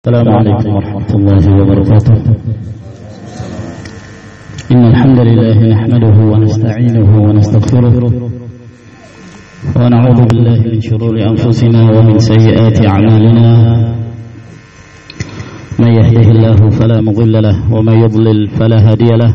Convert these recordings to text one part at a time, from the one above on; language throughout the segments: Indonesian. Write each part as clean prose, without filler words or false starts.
السلام عليكم ورحمة الله وبركاته. إن الحمد لله نحمده ونستعينه ونستغفره ونعوذ بالله من شرور أنفسنا ومن سيئات أعمالنا. من يهده الله فلا مضل له ومن يضلل فلا هادي له.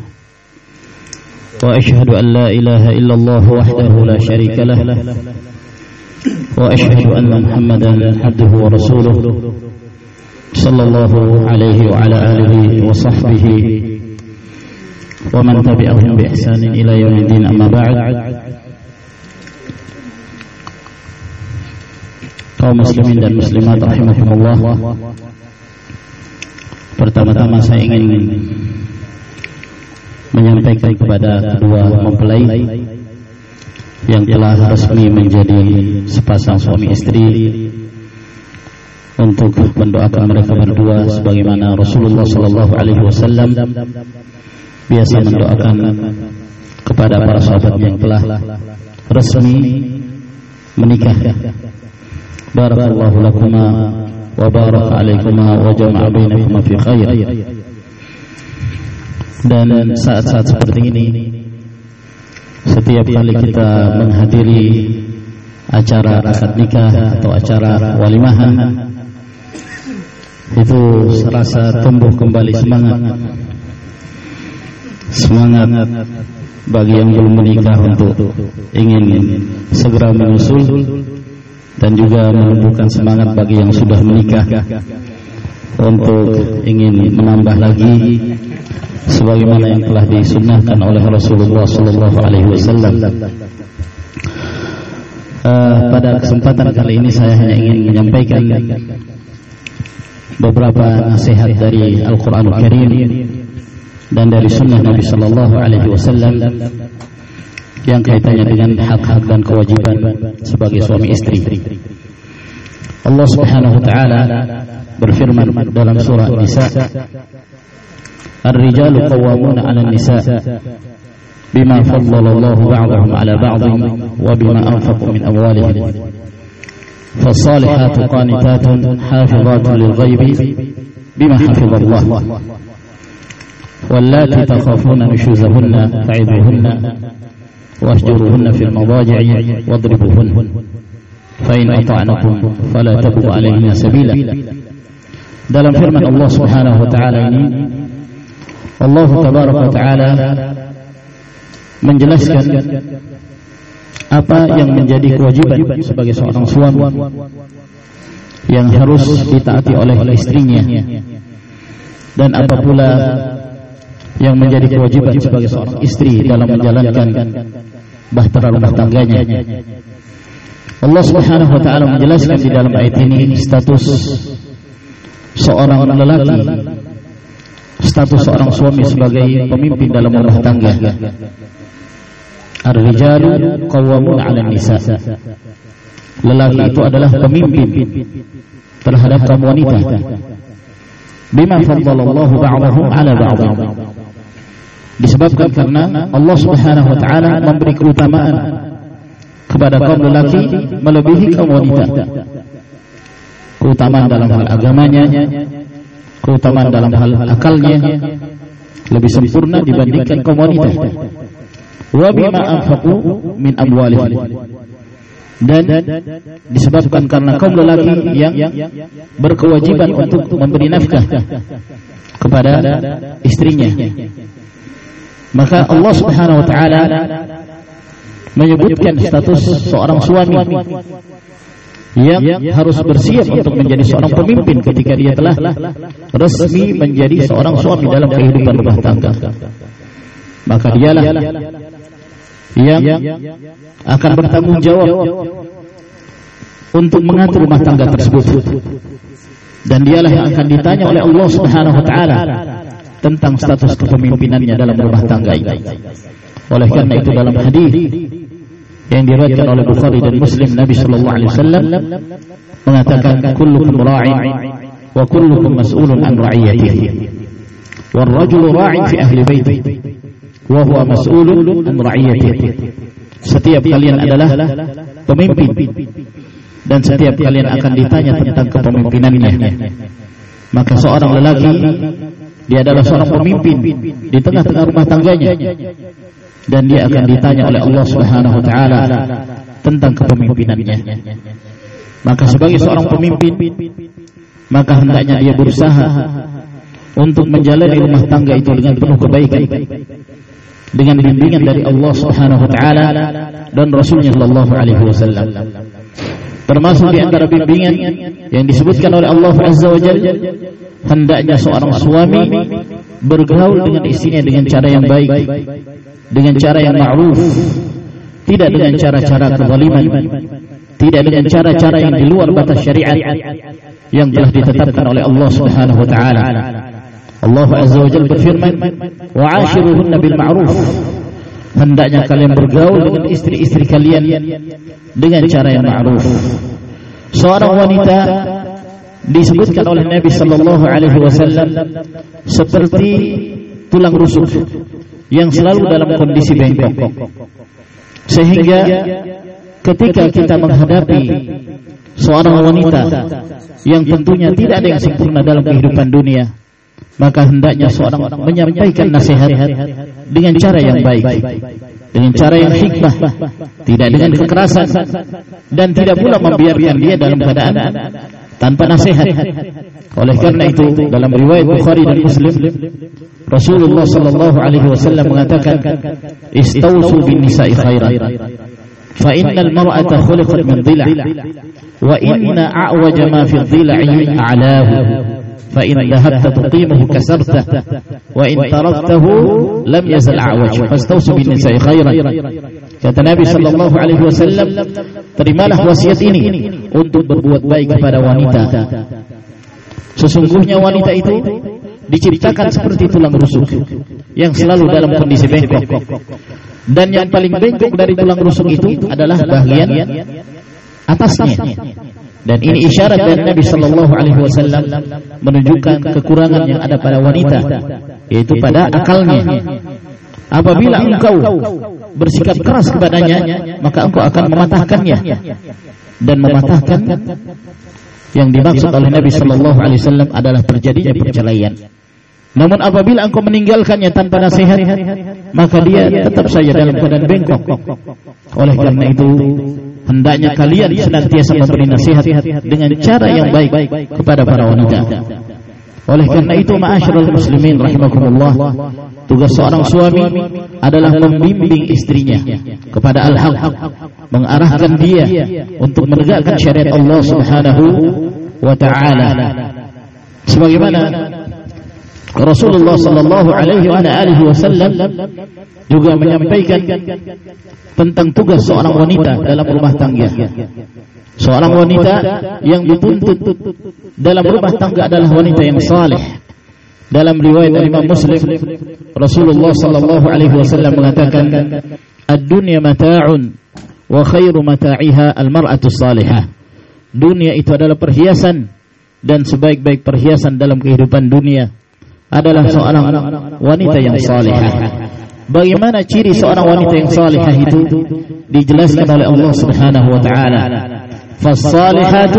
وأشهد أن لا إله إلا الله وحده لا شريك له. وأشهد أن محمدا عبده ورسوله صلى الله عليه وعلى آله وصحبه ومن تبعهم بإحسان إلى يوم الدين. أما بعد. Kaum muslimin dan muslimat rahimakumullah, pertama-tama saya ingin menyampaikan kepada kedua mempelai yang telah resmi menjadi sepasang suami istri untuk mendoakan mereka berdua sebagaimana Rasulullah sallallahu alaihi wasallam biasa mendoakan kepada para sahabat yang telah resmi menikah. Barakallahu lakuma wa baraka alaikuma wa jama'a bainakuma fi khair. Dan saat-saat seperti ini, setiap kali kita menghadiri acara akad nikah atau acara walimahan, itu serasa tumbuh kembali semangat bagi yang belum menikah untuk ingin segera menyusul, dan juga menumbuhkan semangat bagi yang sudah menikah untuk ingin menambah lagi sebagaimana yang telah disunnahkan oleh Rasulullah sallallahu alaihi wasallam. Pada kesempatan kali ini saya hanya ingin menyampaikan beberapa nasihat dari Al-Quranul Karim dan dari sunnah Nabi Sallallahu Alaihi Wasallam yang kaitannya dengan hak-hak dan kewajiban sebagai suami istri. Allah Subhanahu Wa Taala berfirman dalam surah Nisa, "Ar-rijalu qawwamuna 'ala an-nisa bima faddala Allahu ba'dahum 'ala ba'dhin wa bima anfaqu min amwalihim." فالصالحات قانتات حافظات للغيب بما حفظ الله واللاتي تخافون نشوزهن فعظوهن واهجروهن في المضاجع واضربوهن فإن أطعنكم فلا تبغوا عليهن سبيلا. Dalam firman Allah Subhanahu wa taala ini, Allah tabaraka wa taala menjelaskan apa yang menjadi kewajiban sebagai seorang suami yang harus ditaati oleh istrinya, dan apa pula yang menjadi kewajiban sebagai seorang istri dalam menjalankan bahtera rumah tangganya. Allah Subhanahu wa taala menjelaskan di dalam ayat ini status seorang lelaki, status seorang suami sebagai pemimpin dalam rumah tangga. Ar-rijalu qawwamuna 'alan nisa. Lelaki itu adalah pemimpin terhadap kaum wanita. Bima faddalallahu ba'dahum 'ala ba'dhin. Disebabkan karena Allah Subhanahu wa taala memberi keutamaan kepada kaum lelaki melebihi kaum wanita. Keutamaan dalam hal agamanya, keutamaan dalam hal akalnya lebih sempurna dibandingkan kaum wanita. Wa bima anfaqu min amwalihim, dan disebabkan karena kaum lelaki yang berkewajiban untuk memberi nafkah kepada istrinya, maka Allah Subhanahu wa taala menyebutkan status seorang suami yang harus bersiap untuk menjadi seorang pemimpin ketika dia telah resmi menjadi seorang suami dalam kehidupan rumah tangga. Maka dialah yang akan bertanggung jawab untuk mengatur rumah tangga tersebut, dan dialah yang akan ditanya oleh Allah Subhanahu wa taala tentang status kepemimpinannya dalam rumah tangga ini. Oleh karena itu dalam hadis yang diriwayatkan oleh Bukhari dan Muslim, Nabi sallallahu alaihi wasallam mengatakan, kullukum ra'in wa kullukum mas'ulun an ra'iyatihi wal rajulu ra'in fi ahli baiti wa huwa mas'ulun an ra'iyatihi. Setiap kalian adalah pemimpin dan setiap kalian akan ditanya tentang kepemimpinannya. maka seorang lelaki dia adalah seorang pemimpin di tengah-tengah rumah tangganya, dan dia akan ditanya oleh Allah Subhanahu wa taala tentang kepemimpinannya. Maka sebagai seorang pemimpin, maka hendaknya dia berusaha untuk menjalani rumah tangga itu dengan penuh kebaikan, dengan bimbingan dari Allah Subhanahu wa taala dan Rasulnya sallallahu alaihi wasallam. Termasuk di antara bimbingan yang disebutkan oleh Allah Azza wa Jalla, hendaknya seorang suami bergaul dengan istrinya dengan cara yang baik, dengan cara yang ma'ruf, tidak dengan cara-cara kezaliman, tidak dengan cara-cara yang di luar batas syariat yang telah ditetapkan oleh Allah Subhanahu wa taala. Allah Azza wa Jalla berfirman, "Wa'ashiruhunna bil ma'ruf." Hendaknya kalian bergaul dengan istri-istri kalian dengan cara yang ma'ruf. Seorang wanita disebutkan oleh Nabi sallallahu alaihi wasallam seperti tulang rusuk yang selalu dalam kondisi bengkok. Sehingga ketika kita menghadapi seorang wanita yang tentunya tidak ada yang sempurna dalam kehidupan dunia, maka hendaknya seorang menyampaikan nasihat dengan cara yang baik, dengan cara yang hikmah, tidak dengan kekerasan, dan tidak pula membiarkan dia dalam keadaan tanpa nasihat. Oleh karena itu, dalam riwayat Bukhari dan Muslim, Rasulullah sallallahu alaihi wasallam mengatakan, "Istausu bin nisa'i khairan, fa innal mar'ata khuliqat min dhila', wa inna a'waja ma fi dhil'i a'lahu. Fa in dhahabta tuqimuhu kasartah, wa in taraktahu lam yazal a'waj. Fastausu bin nisa'i khairan." Kata Nabi sallallahu alaihi wasallam, terimalah wasiat ini untuk berbuat baik kepada wanita. Sesungguhnya wanita itu diciptakan seperti tulang rusuk yang selalu dalam kondisi bengkok, dan yang paling bengkok dari tulang rusuk itu adalah bagian atasnya. Dan ini isyarat dari Nabi sallallahu alaihi wasallam menunjukkan kekurangan yang ada pada wanita, yaitu pada akalnya. Apabila engkau bersikap keras kepadanya, maka engkau akan mematahkannya, dan mematahkan yang dimaksud oleh Nabi sallallahu alaihi wasallam adalah terjadinya perceraian. Namun apabila engkau meninggalkannya tanpa nasihat, maka dia tetap saja dalam keadaan bengkok. Oleh karena itu, hendaknya kalian senantiasa memberi nasihat dengan cara yang baik kepada para wanita. Oleh karena itu, ma'asyiral muslimin rahimakumullah, tugas seorang suami adalah membimbing istrinya kepada al-haq, mengarahkan dia untuk menegakkan syariat Allah Subhanahu wa taala. Sebagaimana Rasulullah sallallahu alaihi wasallam juga menyampaikan tentang tugas seorang wanita dalam rumah tangga. Seorang wanita yang dituntut dalam rumah tangga adalah wanita yang saleh. Dalam riwayat Imam Muslim, Rasulullah sallallahu alaihi wasallam mengatakan, "Ad-dunya mata'un wa khairu mata'iha al-mar'atu salihah." Dunia itu adalah perhiasan, dan sebaik-baik perhiasan dalam kehidupan dunia adalah seorang wanita yang salihah. Bagaimana ciri seorang wanita yang salihah itu? Dijelaskan oleh Allah Subhanahu wa taala, "Fas-salihatu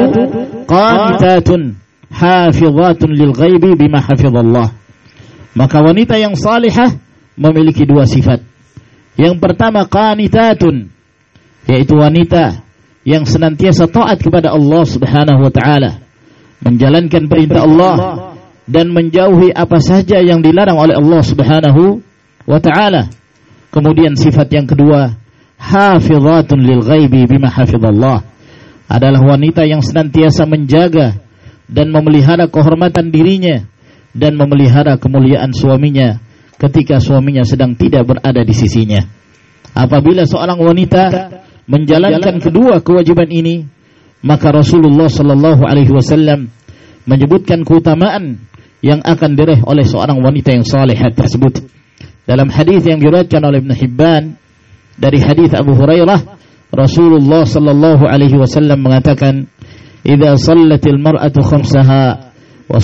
qanitatun hafizatun lil ghaibi bima hafizallah." Maka wanita yang salihah memiliki dua sifat. Yang pertama, qanitatun, yaitu wanita yang senantiasa taat kepada Allah Subhanahu wa taala, menjalankan perintah Allah dan menjauhi apa saja yang dilarang oleh Allah Subhanahu wa taala. Kemudian sifat yang kedua, hafizatun lil ghaibi bima hafizallah, adalah wanita yang senantiasa menjaga dan memelihara kehormatan dirinya dan memelihara kemuliaan suaminya ketika suaminya sedang tidak berada di sisinya. Apabila seorang wanita menjalankan kedua kewajiban ini, maka Rasulullah sallallahu alaihi wasallam menyebutkan keutamaan yang akan diraih oleh seorang wanita yang salihah tersebut. Dalam hadis yang diriwayatkan oleh Ibnu Hibban dari hadis Abu Hurairah, Rasulullah sallallahu alaihi wasallam mengatakan, "Idza shallatil mar'atu khamsaha wa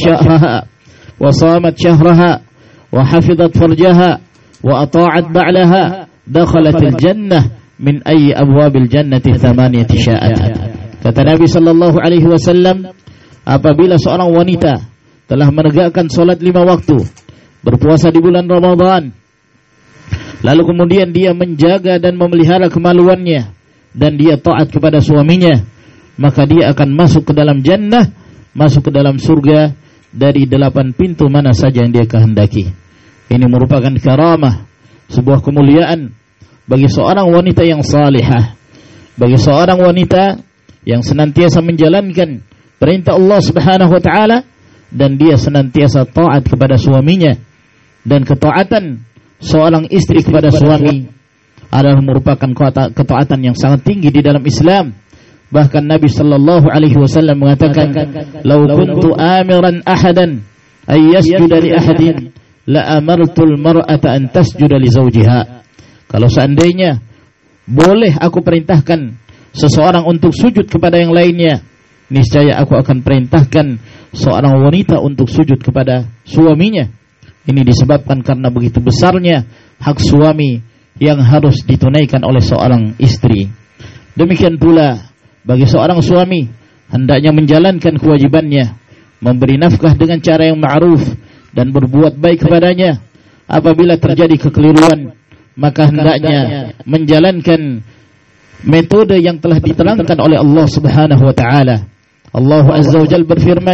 shamat shahraha wa hafizat farjaha wa ata'at ba'laha, dakhalatil jannah min ayyi abwabil jannati thamaniyati sya'at." Kata Nabi sallallahu alaihi wasallam, apabila seorang wanita telah menegakkan salat 5 waktu, berpuasa di bulan Ramadan, lalu kemudian dia menjaga dan memelihara kemaluannya, dan dia taat kepada suaminya, maka dia akan masuk ke dalam jannah, masuk ke dalam surga dari 8 pintu mana saja yang dia kehendaki. Ini merupakan karamah, sebuah kemuliaan bagi seorang wanita yang salihah, bagi seorang wanita yang senantiasa menjalankan perintah Allah Subhanahu wa taala, dan dia senantiasa taat kepada suaminya. Dan ketaatan seorang istri kepada suami adalah merupakan ketaatan yang sangat tinggi di dalam Islam. Bahkan Nabi sallallahu alaihi wasallam mengatakan, "Lau kuntu amiran ahadan ay yasjuda li ahadin la amartul mar'ata an tasjuda li zawjiha." Kalau seandainya boleh aku perintahkan seseorang untuk sujud kepada yang lainnya, niscaya aku akan perintahkan seorang wanita untuk sujud kepada suaminya. Ini disebabkan karena begitu besarnya hak suami yang harus ditunaikan oleh seorang istri. Demikian pula bagi seorang suami, hendaknya menjalankan kewajibannya, memberi nafkah dengan cara yang ma'ruf dan berbuat baik kepadanya. Apabila terjadi kekeliruan, maka hendaknya menjalankan metode yang telah diterangkan oleh Allah Subhanahu wa taala. Allah Azza wa Jalla berfirman,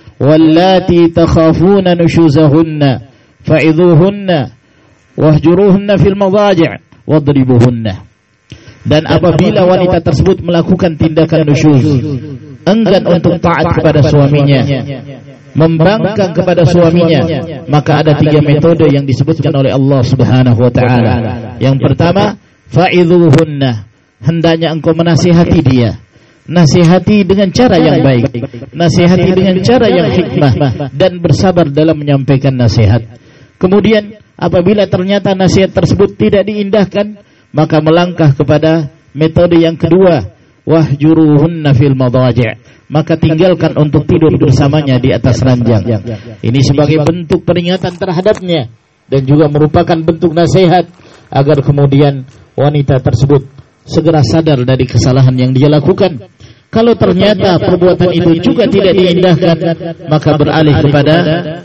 "Wallati takhafuna nushuzahunna fa'idhuhunna wahjuruhunna fil madaji' wadribuhunna." Dan apabila wanita tersebut melakukan tindakan nusyuz, enggan untuk taat kepada suaminya, membangkang kepada suaminya, maka ada 3 metode yang disebutkan oleh Allah Subhanahu wa taala. Yang pertama, fa'idhuhunna, hendaknya engkau menasihati dia. Nasihati dengan cara yang baik, nasihati dengan cara yang hikmah, dan bersabar dalam menyampaikan nasihat. Kemudian apabila ternyata nasihat tersebut tidak diindahkan, maka melangkah kepada metode yang kedua, wahjuruhunna fil madaji', maka tinggalkan untuk tidur bersamanya di atas ranjang. Ini sebagai bentuk peringatan terhadapnya dan juga merupakan bentuk nasihat agar kemudian wanita tersebut segera sadar dari kesalahan yang dia lakukan. Kalau ternyata perbuatan itu juga tidak diindahkan, maka beralih kepada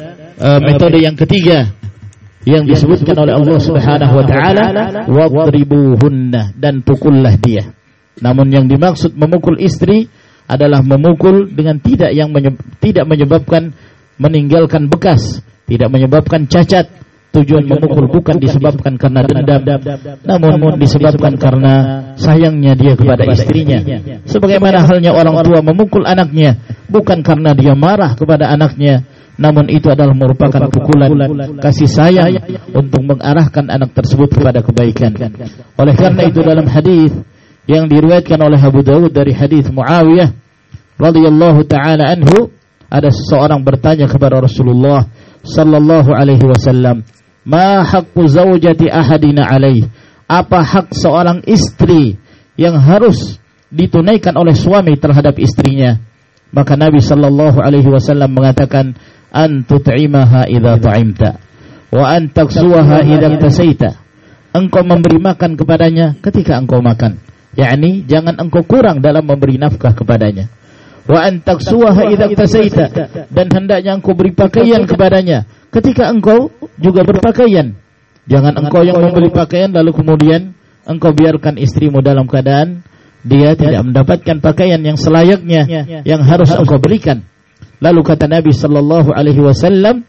metode yang ketiga yang disebutkan oleh Allah Subhanahu wa taala, wadribuhunna, dan pukullah dia. Namun yang dimaksud memukul istri adalah memukul dengan tidak menyebabkan meninggalkan bekas, tidak menyebabkan cacat. Tujuan memukul bukan disebabkan karena dendam, namun disebabkan karena sayangnya dia kepada istrinya. Sebagaimana halnya orang tua memukul anaknya bukan karena dia marah kepada anaknya, namun itu adalah merupakan pukulan kasih sayang untuk mengarahkan anak tersebut kepada kebaikan. Oleh karena itu dalam hadis yang diriwayatkan oleh Abu Dawud dari hadis Muawiyah radhiyallahu taala anhu, ada seseorang bertanya kepada Rasulullah sallallahu alaihi wasallam, "Ma haqqu zaujati ahadina alaih?" Apa hak seorang istri yang harus ditunaikan oleh suami terhadap istrinya? Maka Nabi sallallahu alaihi wasallam mengatakan, "An tut'imaha idza ta'imta wa an taksuha idza tasaita." Engkau memberi makan kepadanya ketika engkau makan, yakni jangan engkau kurang dalam memberi nafkah kepadanya. Wa an taksuha idza tasaita, dan hendaknya engkau beri pakaian kepadanya ketika engkau juga berpakaian. Jangan engkau yang membeli pakaian lalu kemudian engkau biarkan istrimu dalam keadaan dia tidak mendapatkan pakaian yang selayaknya yang harus engkau berikan. Lalu kata Nabi sallallahu alaihi wasallam,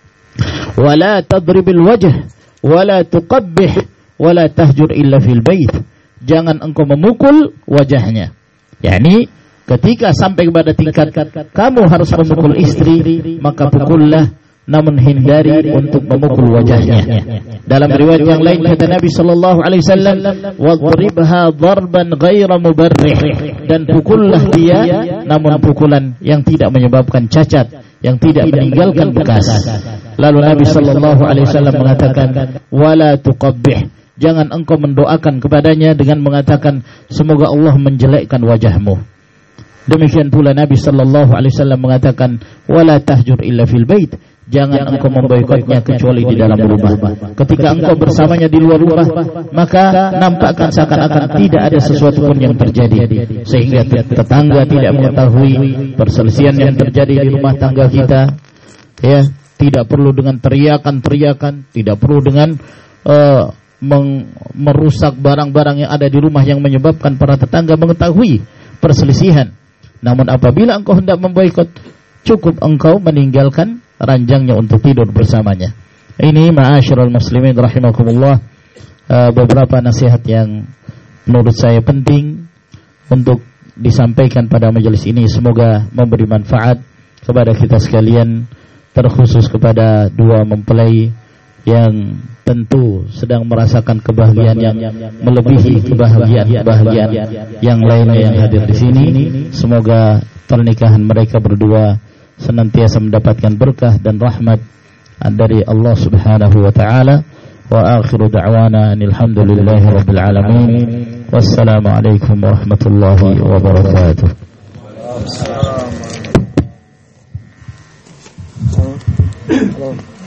"Wala tadribil wajh, wala tuqabbih, wala tahjur illa fil bait." Jangan engkau memukul wajahnya. yakni ketika sampai kepada tingkat kamu harus memukul istri, maka pukullah, namun hindari untuk memukul wajahnya. Dalam riwayat yang lain kata Nabi sallallahu alaihi wasallam, "Wadribha darban ghaira mubarrih." Dan pukullah dia, namun pukulan yang tidak menyebabkan cacat, yang tidak meninggalkan bekas. Lalu Nabi sallallahu alaihi wasallam mengatakan, "Wala tuqabbih." Jangan engkau mendoakan kepadanya dengan mengatakan, "Semoga Allah menjelekkan wajahmu." Demikian pula Nabi sallallahu alaihi wasallam mengatakan, "Wala tahjur illa fil bait." Jangan engkau memboikotnya kecuali di dalam rumah. Ketika engkau bersamanya di luar rumah, maka nampakkan seakan-akan tidak ada sesuatu pun yang terjadi, sehingga tetangga tidak mengetahui perselisihan yang terjadi di rumah tangga kita. Ya, tidak perlu dengan teriakan-teriakan, tidak perlu dengan merusak barang-barang yang ada di rumah yang menyebabkan para tetangga mengetahui perselisihan. Namun apabila engkau hendak memboikot, cukup engkau meninggalkan ranjangnya untuk tidur bersamanya. Ini ma'asyiral muslimin rahimakumullah, beberapa nasihat yang menurut saya penting untuk disampaikan pada majelis ini. Semoga memberi manfaat kepada kita sekalian, terkhusus kepada dua mempelai yang tentu sedang merasakan kebahagiaan yang melebihi kebahagiaan yang lainnya yang hadir di sini. Semoga pernikahan mereka berdua senantiasa mendapatkan berkah dan rahmat dari Allah Subhanahu wa taala. Wa akhiru da'wana alhamdulillahi rabbil alamin. Wassalamu alaikum warahmatullahi wabarakatuh.